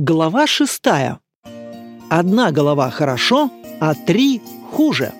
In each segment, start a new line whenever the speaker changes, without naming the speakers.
Глава 6. Одна голова хорошо, а 3 хуже.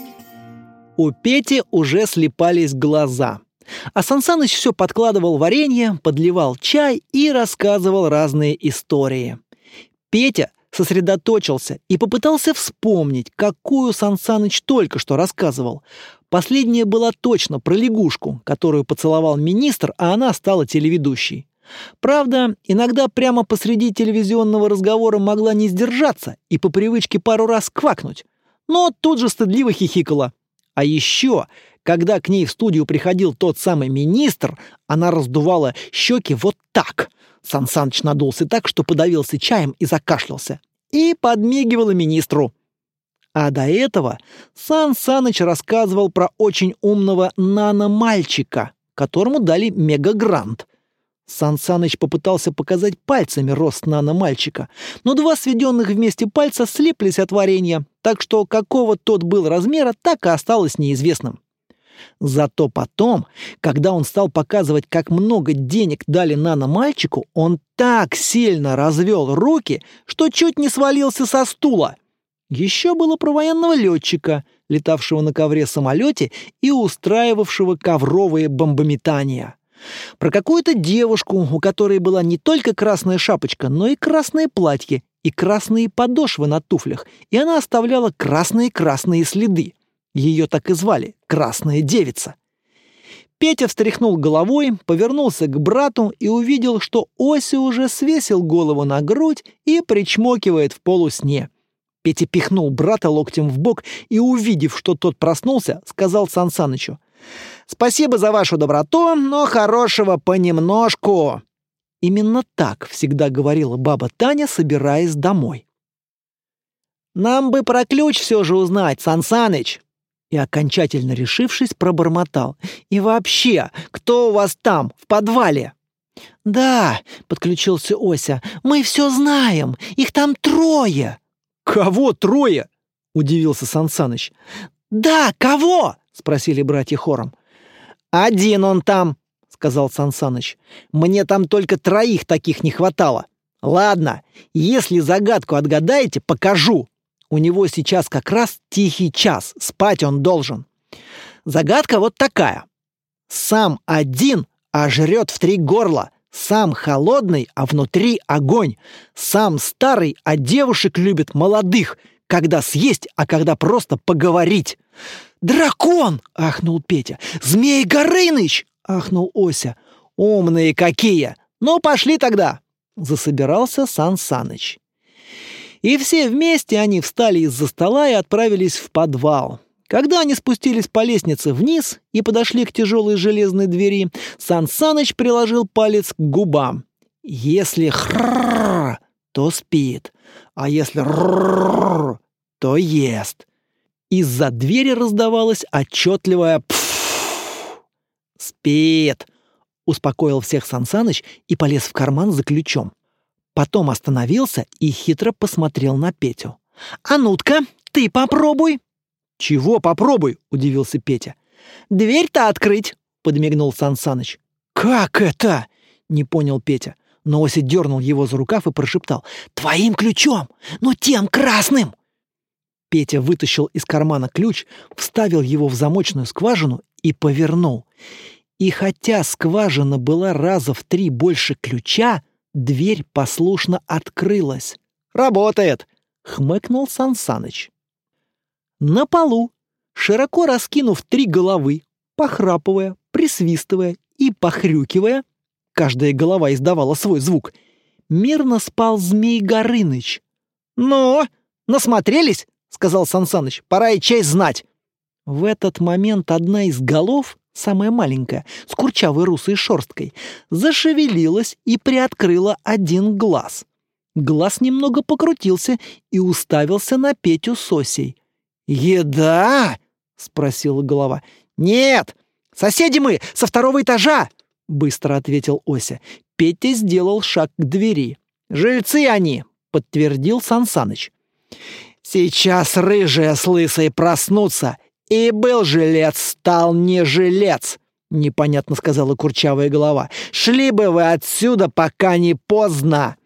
У Пети уже слипались глаза. А Сансаныч все подкладывал варенье, подливал чай и рассказывал разные истории. Петя сосредоточился и попытался вспомнить, какую Сансаныч только что рассказывал. Последняя была точно про лягушку, которую поцеловал министр, а она стала телеведущей. Правда, иногда прямо посреди телевизионного разговора могла не сдержаться и по привычке пару раз квакнуть, но тут же стыдливо хихикала. А еще, когда к ней в студию приходил тот самый министр, она раздувала щеки вот так. Сансаныч надулся так, что подавился чаем и закашлялся. И подмигивала министру. А до этого Сансаныч рассказывал про очень умного нано-мальчика, которому дали мегагрант. Сансаныч попытался показать пальцами рост нано-мальчика, но 2 сведенных вместе пальца слиплись от варенья, так что какого тот был размера, так и осталось неизвестным. Зато потом, когда он стал показывать, как много денег дали нано-мальчику, он так сильно развел руки, что чуть не свалился со стула. Еще было про военного летчика, летавшего на ковре-самолете и устраивавшего ковровые бомбометания. Про какую-то девушку, у которой была не только красная шапочка, но и красное платье, и красные подошвы на туфлях, и она оставляла красные-красные следы. Ее так и звали — Красная девица. Петя встряхнул головой, повернулся к брату и увидел, что Ося уже свесил голову на грудь и причмокивает в полусне. Петя пихнул брата локтем в бок и, увидев, что тот проснулся, сказал Сансанычу: «Спасибо за вашу доброту, но хорошего понемножку». Именно так всегда говорила баба Таня, собираясь домой. «Нам бы про ключ все же узнать, Сансаныч!» И, окончательно решившись, пробормотал: «И вообще, кто у вас там, в подвале?» «Да», — подключился Ося, — «мы все знаем, их там 3. «Кого 3?» — удивился Сансаныч. «Да, кого?» — спросили братья хором. «Один он там», — сказал Сансаныч. «Мне там только 3 таких не хватало. Ладно, если загадку отгадаете, покажу. У него сейчас как раз тихий час, спать он должен. Загадка вот такая. Сам один, а жрет в 3 горла. Сам холодный, а внутри огонь. Сам старый, а девушек любит молодых. Когда съесть, а когда просто поговорить». «Дракон!» — ахнул Петя. «Змей Горыныч!» — ахнул Ося. «Умные какие! Ну, пошли тогда!» — засобирался Сансаныч. И все вместе они встали из-за стола и отправились в подвал. Когда они спустились по лестнице вниз и подошли к тяжелой железной двери, Сансаныч приложил палец к губам. Если хрррр, то спит, а если ррррр, то ест. Из-за двери раздавалось отчетливое «пф». «Спит», — успокоил всех Сансаныч и полез в карман за ключом. Потом остановился и хитро посмотрел на Петю. «А ну-ка, ты попробуй!» «Чего попробуй?» — удивился Петя. «Дверь-то открыть!» — подмигнул Сансаныч. «Как это?» — не понял Петя. Но Ося дернул его за рукав и прошептал: «Твоим ключом! Ну тем красным!» Петя вытащил из кармана ключ, вставил его в замочную скважину и повернул. И хотя скважина была раза в 3 больше ключа, дверь послушно открылась. «Работает!» — хмыкнул Сансаныч. На полу, широко раскинув 3 головы, похрапывая, присвистывая и похрюкивая, каждая голова издавала свой звук, мирно спал Змей Горыныч. «Ну, насмотрелись?» — сказал Сансаныч. «Пора и честь знать». В этот момент одна из голов, самая маленькая, с курчавой русой шерсткой, зашевелилась и приоткрыла 1 глаз. Глаз немного покрутился и уставился на Петю с Осей. «Еда?» — спросила голова. «Нет, соседи мы, со 2-го этажа!» — быстро ответил Ося. Петя сделал шаг к двери. «Жильцы они!» — подтвердил Сансаныч. «Сейчас рыжие с лысой проснутся, и был жилец, стал не жилец!» — непонятно сказала курчавая голова. «Шли бы вы отсюда, пока не поздно!»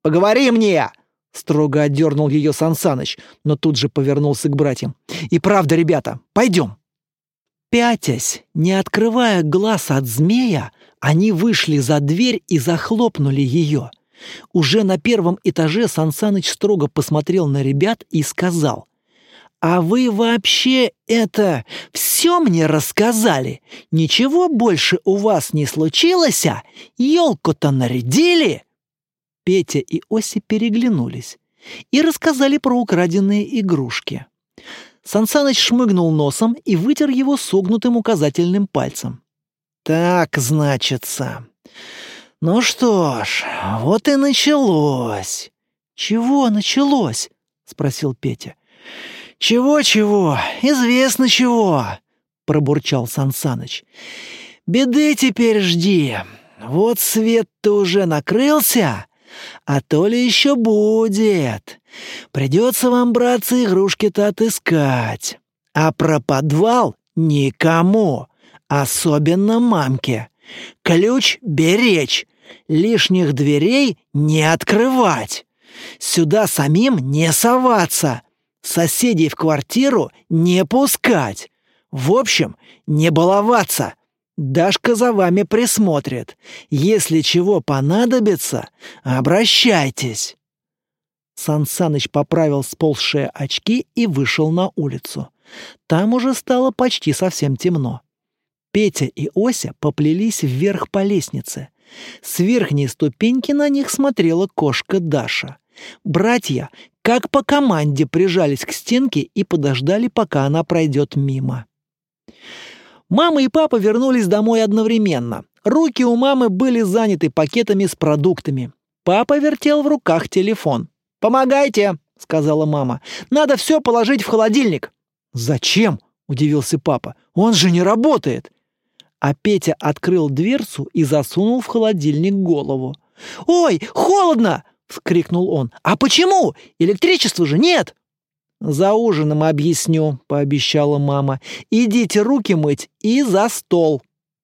поговори мне!» Строго отдернул ее Сансаныч, но тут же повернулся к братьям. «И правда, ребята, пойдем!» Пятясь, не открывая глаз от змея, они вышли за дверь и захлопнули ее. Уже на первом этаже Сансаныч строго посмотрел на ребят и сказал: «А вы вообще все мне рассказали? Ничего больше у вас не случилось, а? Ёлку-то нарядили?» Петя и Ося переглянулись и рассказали про украденные игрушки. Сансаныч шмыгнул носом и вытер его согнутым указательным пальцем. «Так, значится. Ну что ж, вот и началось». «Чего началось?» — спросил Петя. «Чего-чего? Известно чего!» — пробурчал Сансаныч. «Беды теперь жди. Вот свет-то уже накрылся, а то ли еще будет. Придется вам, братцы, игрушки-то отыскать. А про подвал никому, особенно мамке. Ключ беречь, лишних дверей не открывать. Сюда самим не соваться, соседей в квартиру не пускать. В общем, не баловаться. Дашка за вами присмотрит. Если чего понадобится, обращайтесь». Сансаныч поправил сползшие очки и вышел на улицу. Там уже стало почти совсем темно. Петя и Ося поплелись вверх по лестнице. С верхней ступеньки на них смотрела кошка Даша. Братья, как по команде, прижались к стенке и подождали, пока она пройдет мимо. Мама и папа вернулись домой одновременно. Руки у мамы были заняты пакетами с продуктами. Папа вертел в руках телефон. «Помогайте», — сказала мама. «Надо все положить в холодильник». «Зачем?» — удивился папа. «Он же не работает». А Петя открыл дверцу и засунул в холодильник голову. «Ой, холодно!» — вскрикнул он. «А почему? Электричества же нет!» «За ужином объясню», — пообещала мама. «Идите руки мыть и за стол».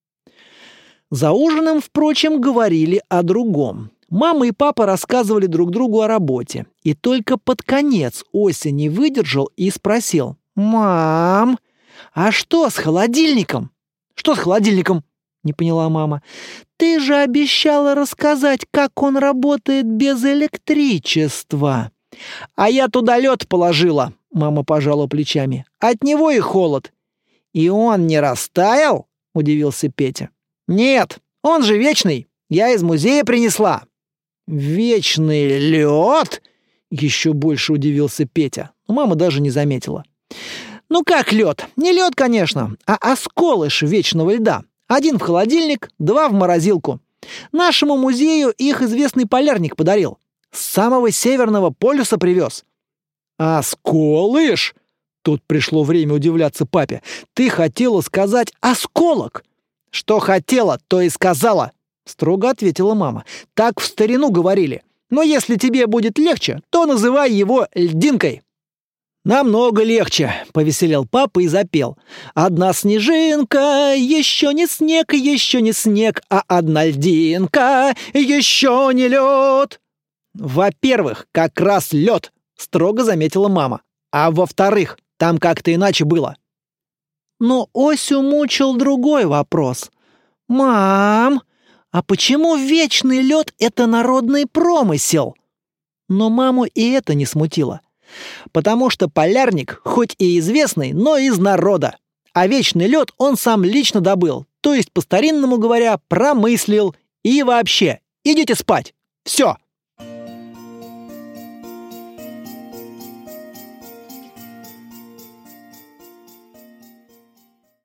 За ужином, впрочем, говорили о другом. Мама и папа рассказывали друг другу о работе. И только под конец Ося не выдержал и спросил: «Мам, а что с холодильником?» «Что с холодильником?» — не поняла мама. «Ты же обещала рассказать, как он работает без электричества». «А я туда лед положила», — мама пожала плечами. «От него и холод». «И он не растаял?» — удивился Петя. «Нет, он же вечный. Я из музея принесла». «Вечный лед?» — еще больше удивился Петя. Но мама даже не заметила. «Ну как лед? Не лед, конечно, а осколыш вечного льда. 1 в холодильник, 2 в морозилку. Нашему музею их известный полярник подарил. С самого Северного полюса привез». «Осколыш?» Тут пришло время удивляться папе. «Ты хотела сказать осколок». «Что хотела, то и сказала», — строго ответила мама. «Так в старину говорили. Но если тебе будет легче, то называй его льдинкой». «Намного легче», — повеселел папа и запел. «Одна снежинка, еще не снег, а одна льдинка, еще не лед». «Во-первых, как раз лед», — строго заметила мама. «А во-вторых, там как-то иначе было». Но Осю мучил другой вопрос. «Мам, а почему вечный лед — это народный промысел?» Но маму и это не смутило. Потому что полярник, хоть и известный, но из народа. А вечный лед он сам лично добыл, то есть, по-старинному говоря, промыслил. И вообще, идите спать. Все.